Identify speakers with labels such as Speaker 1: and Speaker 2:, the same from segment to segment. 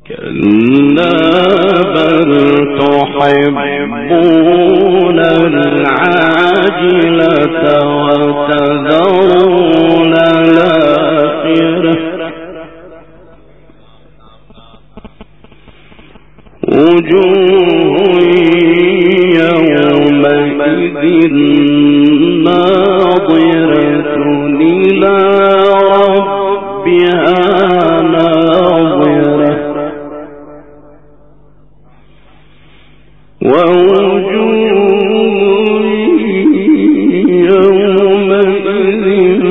Speaker 1: كلا بل تحبون العاجلة وتذرون الآخرة وجوه يومئذ ناظرة إلى ربها ناظرة ووجوه يومئذ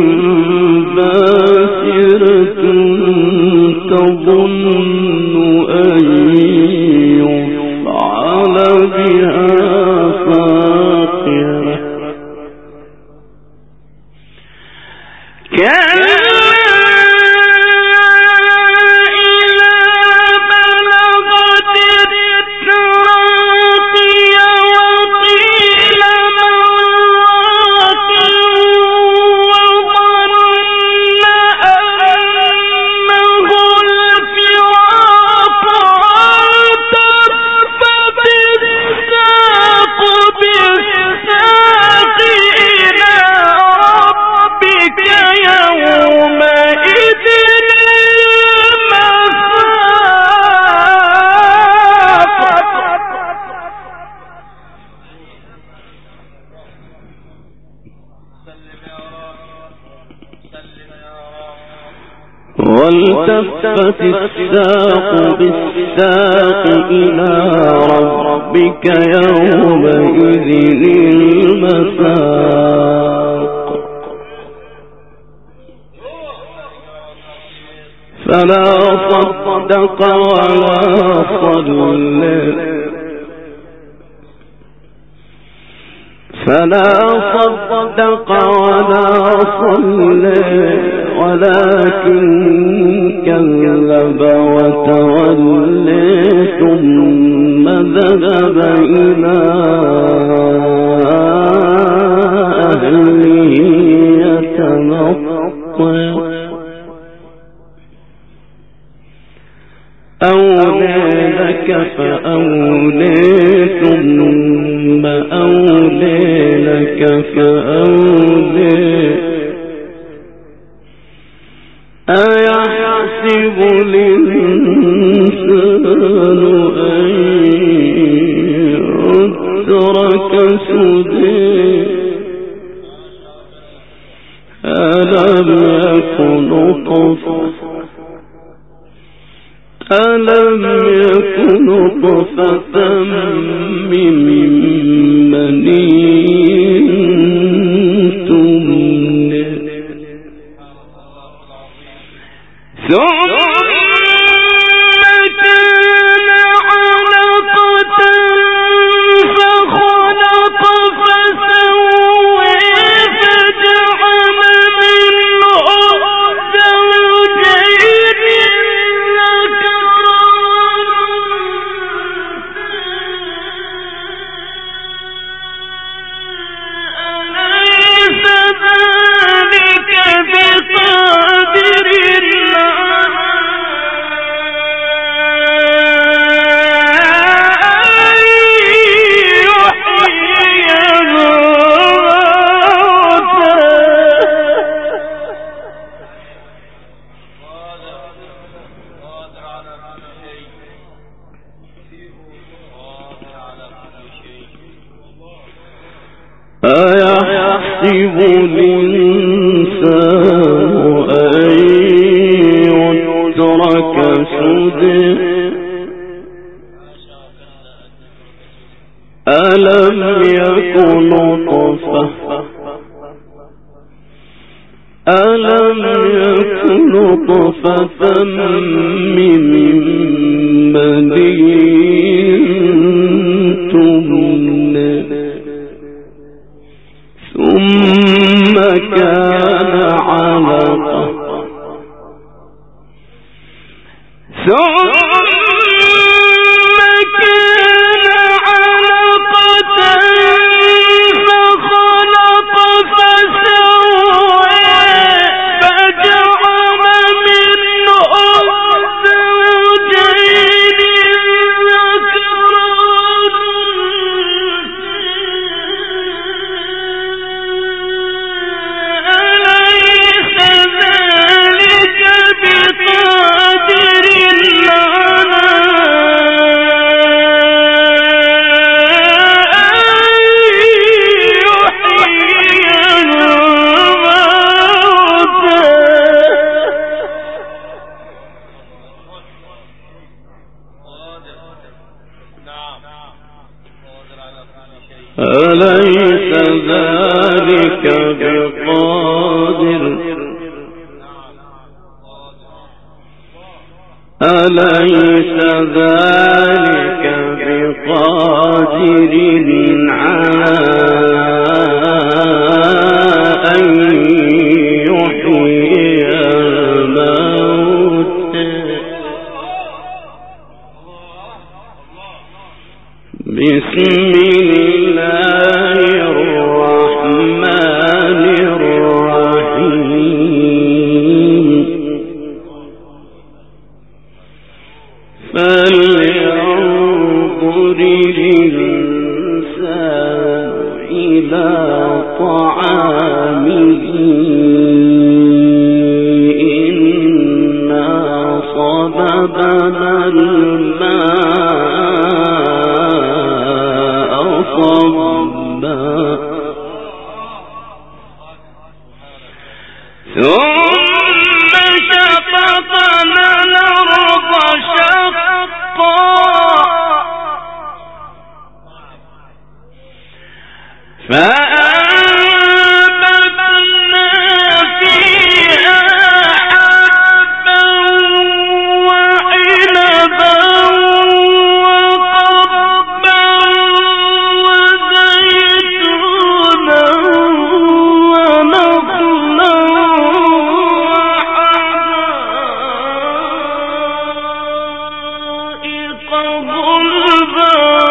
Speaker 1: باسرة تظن أن يفعل بها فاقرة والتفت الساق بالساق إلى ربك يومئذ المساق فلا صدق ولا صلى ولكن كذب وتولى ثم ذهب إلى أهله يتمطى أولى لك فأولى ثم أولى لك فأولى أيحسب الإنسان أن يترك سدى ألم يكن نطفة من مني تمنى ثم كان علقة فخلق فسوى فجعل منه زوجين الذكر أليس ذلك بقادر أيحسب الإنسان أن يترك سدى ألم يكن نطفة من مني تمنى ثم كان علقة فخلق فسوى فجعل منه زوجين أليس ذلك بقادر أليس ذلك بقادر على أن يحيي الموتى بسم الله الرحمن الرحيم فلينظر الإنسان إلى طعامه إنا صببنا الماء صبا ثم شققنا الأرض شقا فأنبتنا فيها حبا وعنبا وقضبا وزيتونا ونخلا وحدائق غلبا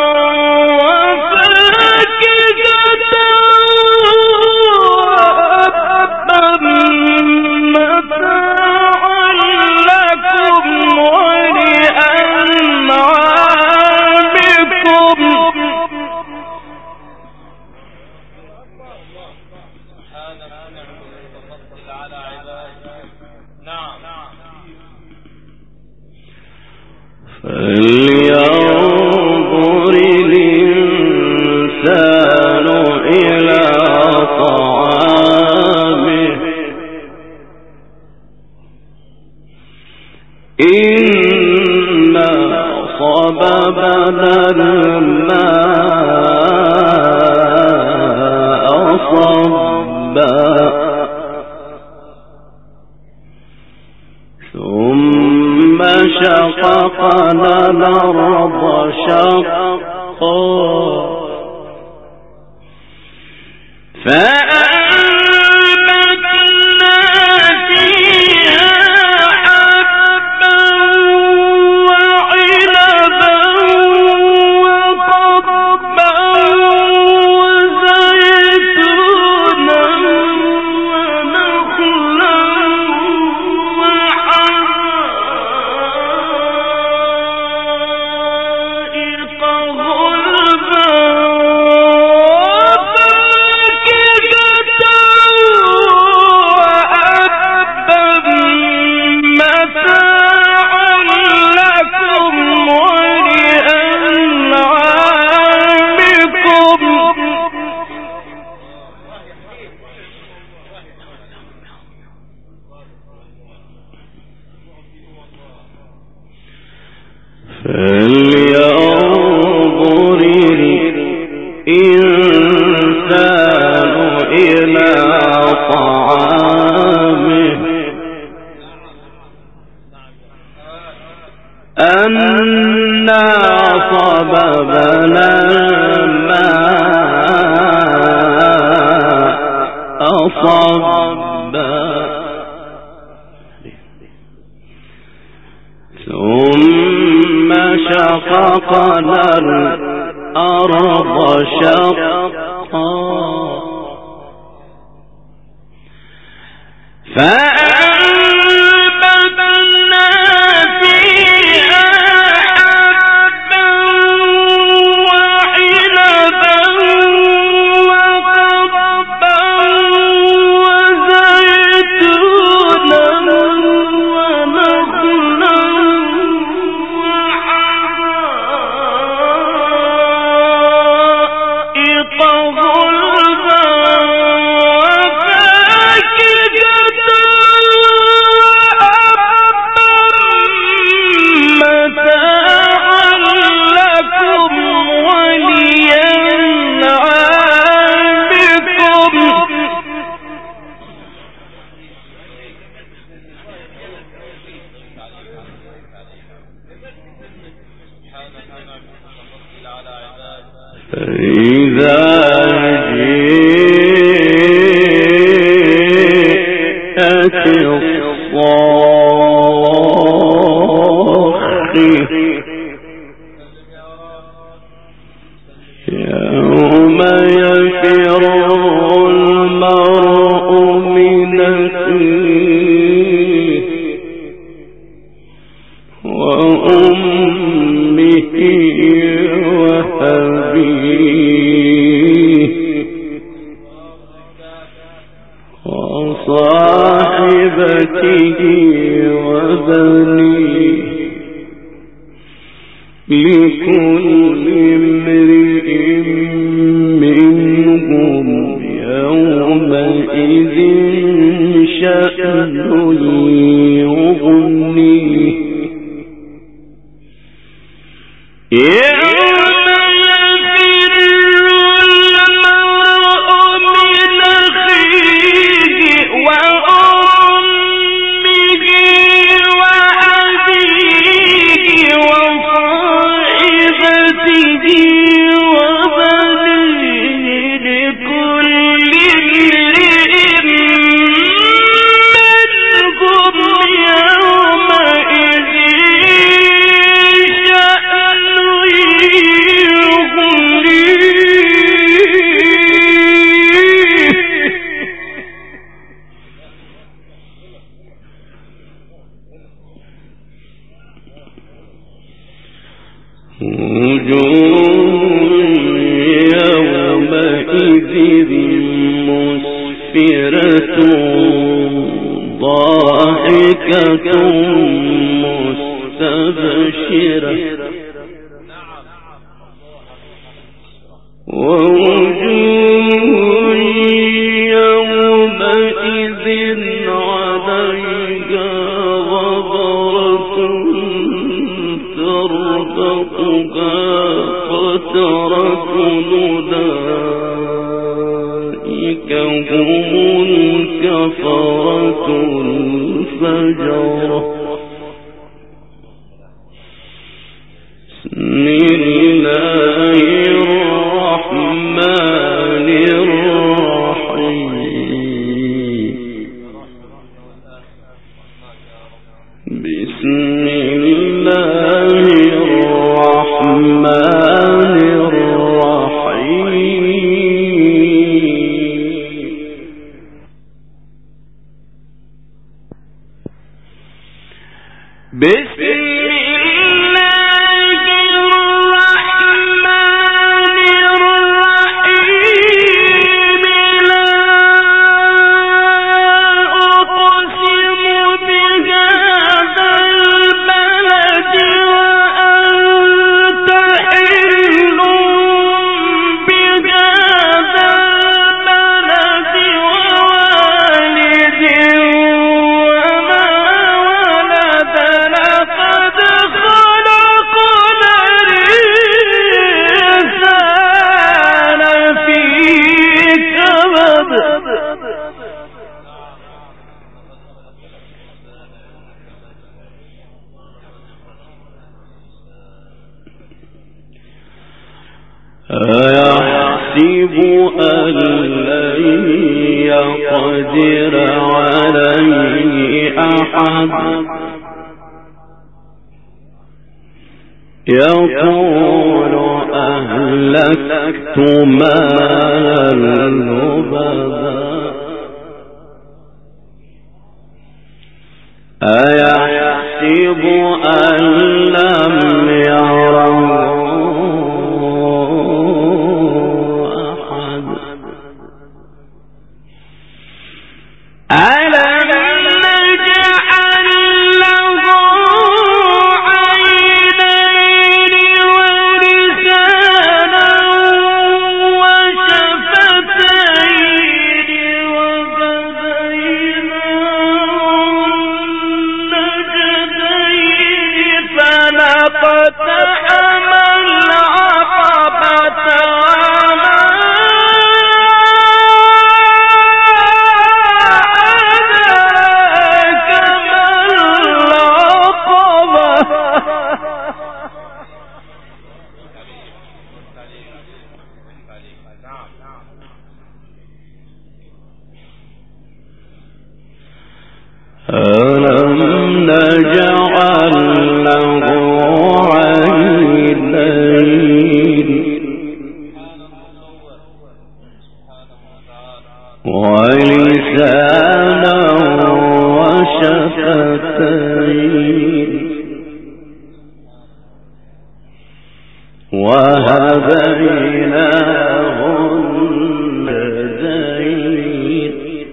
Speaker 1: فلينظر الإنسان إلى طعامه إنا صببنا الماء صبا ثم شققنا الأرض شقا فأنبتنا فيها حبا وعنبا وقضبا وزيتونا ونخلا وحدائق غلبا فلينظر الإنسان إلى طعامه أنا صببنا الماء صبا ثم شققنا الأرض شقا فأنبتنا فيها حبا وعنبا وقضبا وزيتونا ونخلا وحدائق غلبا متاعا لكم وللأنعام
Speaker 2: أيحسب أن لن يقدر عليه أحد يقول أهلكت مالا لبدا أيحسب أن لم يره أحد ألم نجعل له عينين ولسانا وشفتين وهديناه النجدين
Speaker 1: ألم نجعل له عينين ولسانا وشفتين وهديناه النجدين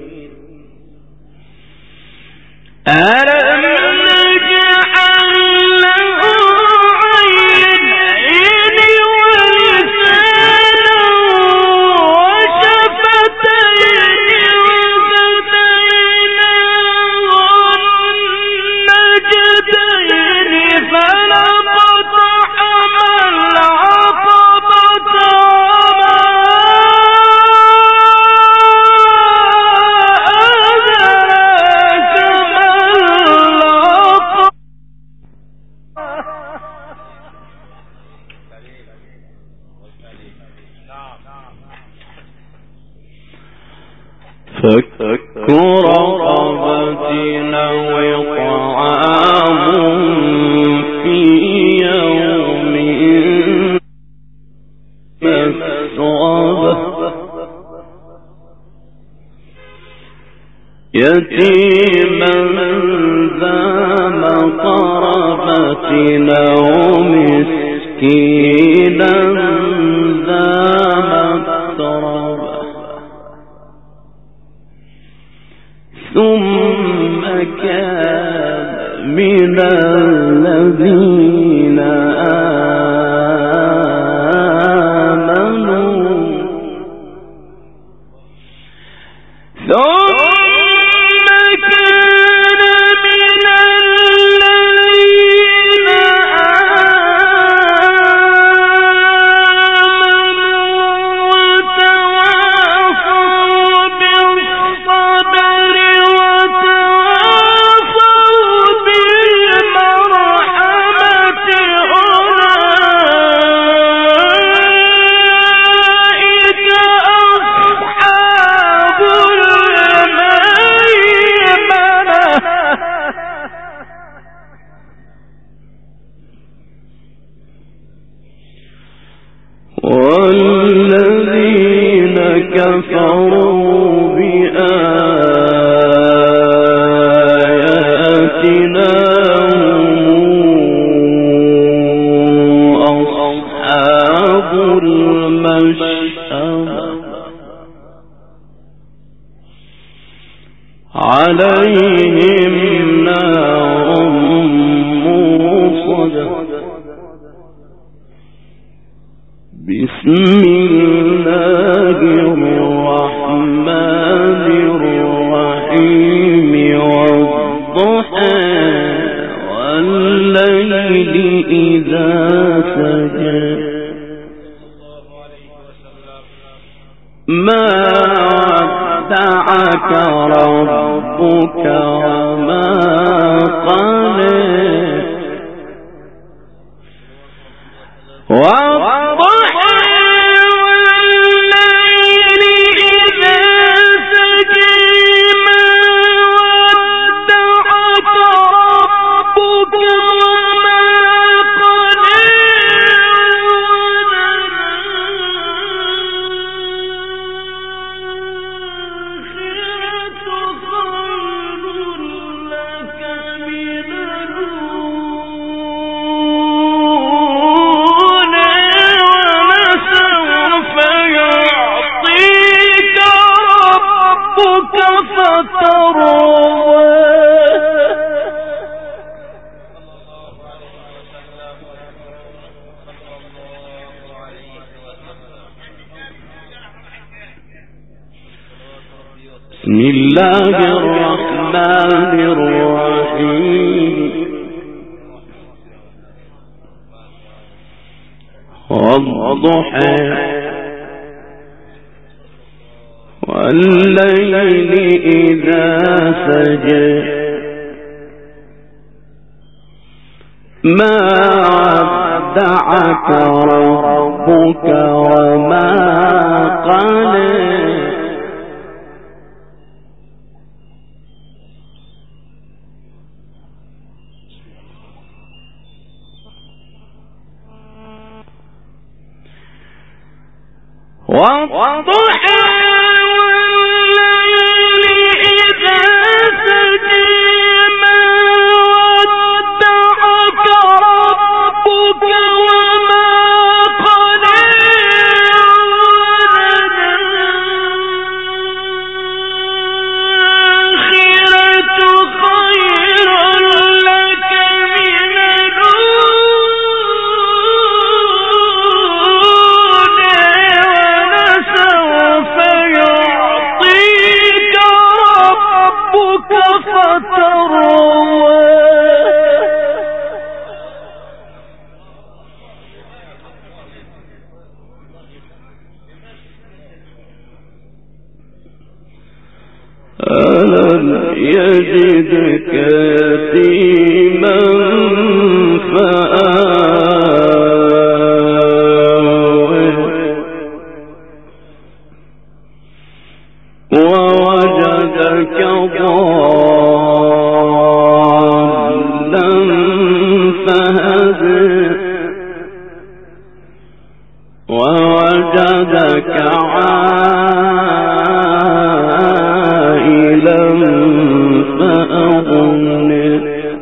Speaker 1: ألم نجعل له عينين ولسانا وشفتين وهديناه النجدين فلا اقتحم العقبة فك رقبة أو طعام في يوم مسغبة يتيما ذا مقربة أو مسكينا ذا متربة ثم كان من الذين آمنوا والذين كفروا بآياتنا هم أصحاب المشأمة عليهم نار موصدة بسم الله الرحمن الرحيم والضحى والليل إذا سجى ما ودعك ربك وما قلى بسم الله الرحمن الرحيم والضحى والليل إذا سجى ما ودعك ربك وما قلى يجدك يتيما فآوى ووجدك ضالا فهدى ووجدك عائلا فأغنى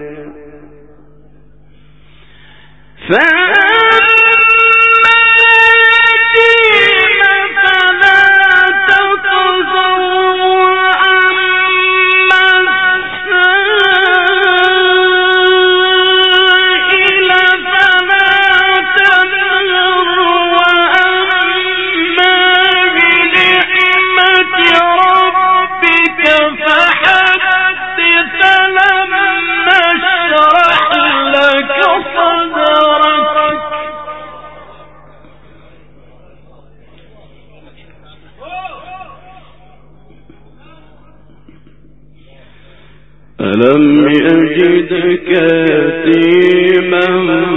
Speaker 1: ألم يجدك يتيما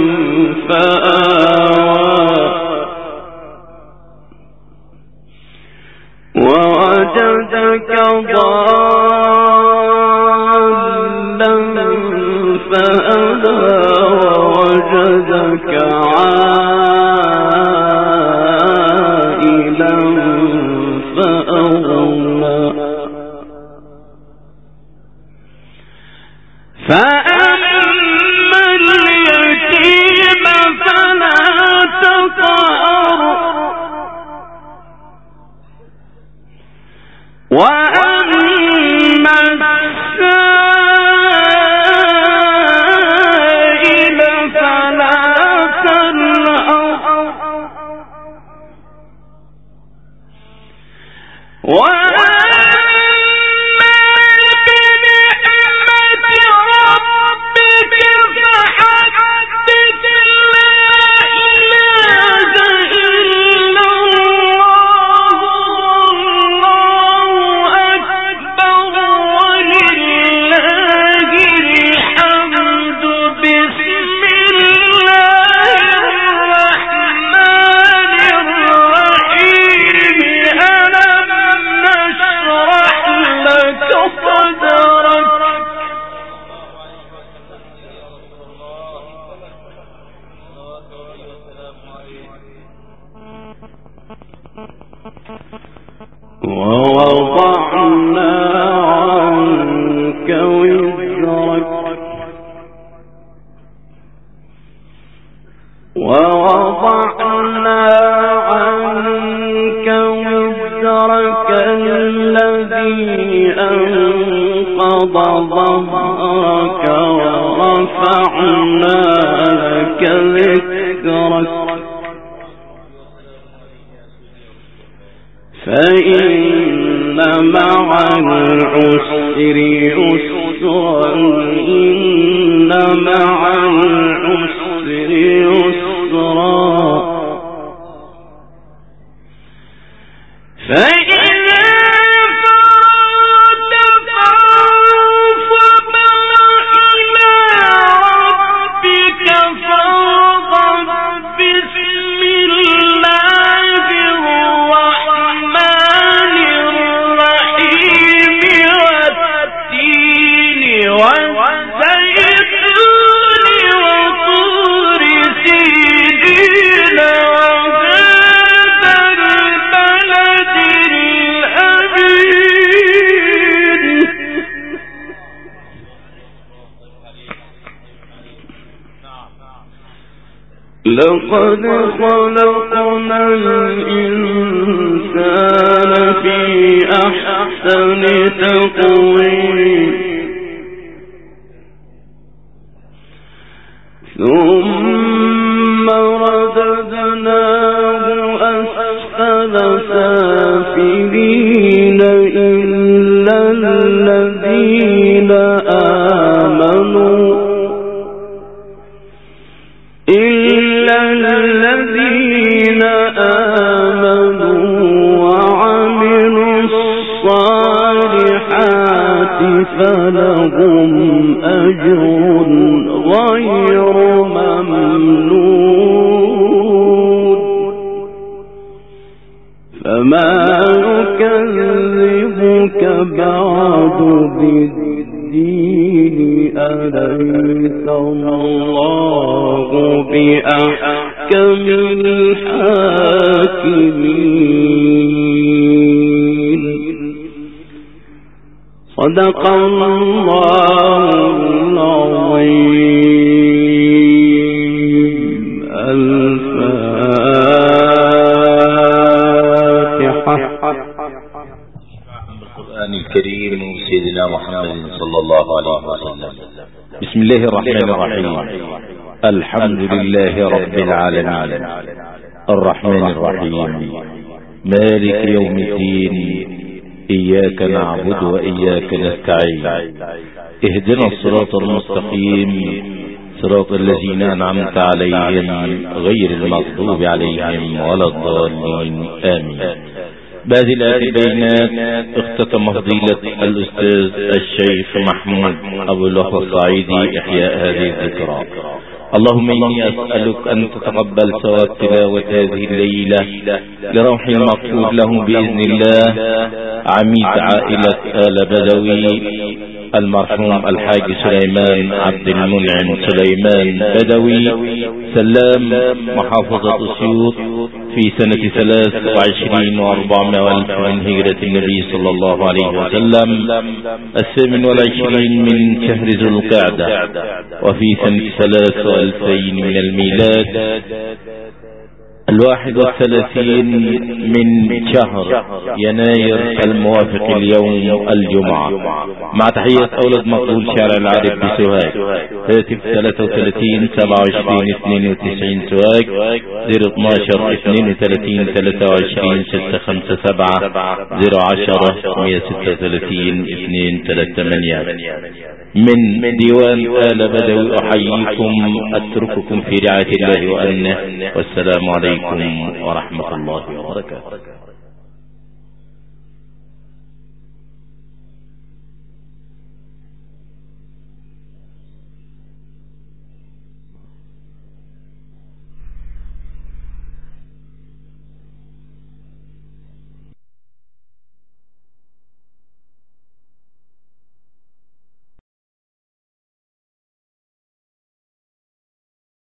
Speaker 1: فآوى ووجدك ضالا فهدى ووجدك عائلا فأغنى فأما اليتيم فلا تقهر وأما السائل فلا تنهر ووضعنا عنك وزرك الذي أنقض ظهرك ورفعنا لك ذكرك فإن مع العسر يسرا إن مع العسر يسرا فإذا فرغت فانصب إلى ربك فارغب بسم الله الرحمن الرحيم والتين والزيتون لقد خلقنا الإنسان في أحسن تقويم ثم رددناه أسفل سافلين إلا الذين آمنوا وعملوا الصالحات فلهم أجر غير ممنون فما يكذبك بعد بالدين أليس الله بأحكم الحاكمين صدق الله العظيم. الفاتحة.
Speaker 3: القرآن الكريم سيدنا محمد صلى الله عليه وسلم. بسم الله الرحمن الرحيم. الحمد لله رب العالمين الرحمن الرحيم مالك يوم الدين إياك نعبد وإياك نستعين اهدنا الصراط المستقيم صراط الذين أنعمت عليهم غير المغضوب عليهم ولا الضالين آمين. بهذه الآيات البينات اختتم فضيلة الأستاذ الشيخ محمود أبو الوفا الصعيدي إحياء هذه الذكرى. اللهم إني أسألك أن تتقبل ثواب تلاوة هذه الليلة لروح المغفور له بإذن الله عميد عائلة آل بدوي المرحوم الحاج سليمان عبد المنعم سليمان بدوي سلام محافظة أسيوط في سنة 23 و400 من هجرة النبي صلى الله عليه وسلم 28 من شهر ذو القعدة وفي سنة 23 من الميلاد 31 من شهر يناير الموافق اليوم الجمعة. مع تحية أولاد مقبول شارع العارف بسوهاج هاتف 33 27 92 سوهاج 012 32 23 657 010 136 238 من ديوان آل بدوي. أحييكم أترككم في رعاية الله وأمنه والسلام عليكم ورحمة الله وبركاته.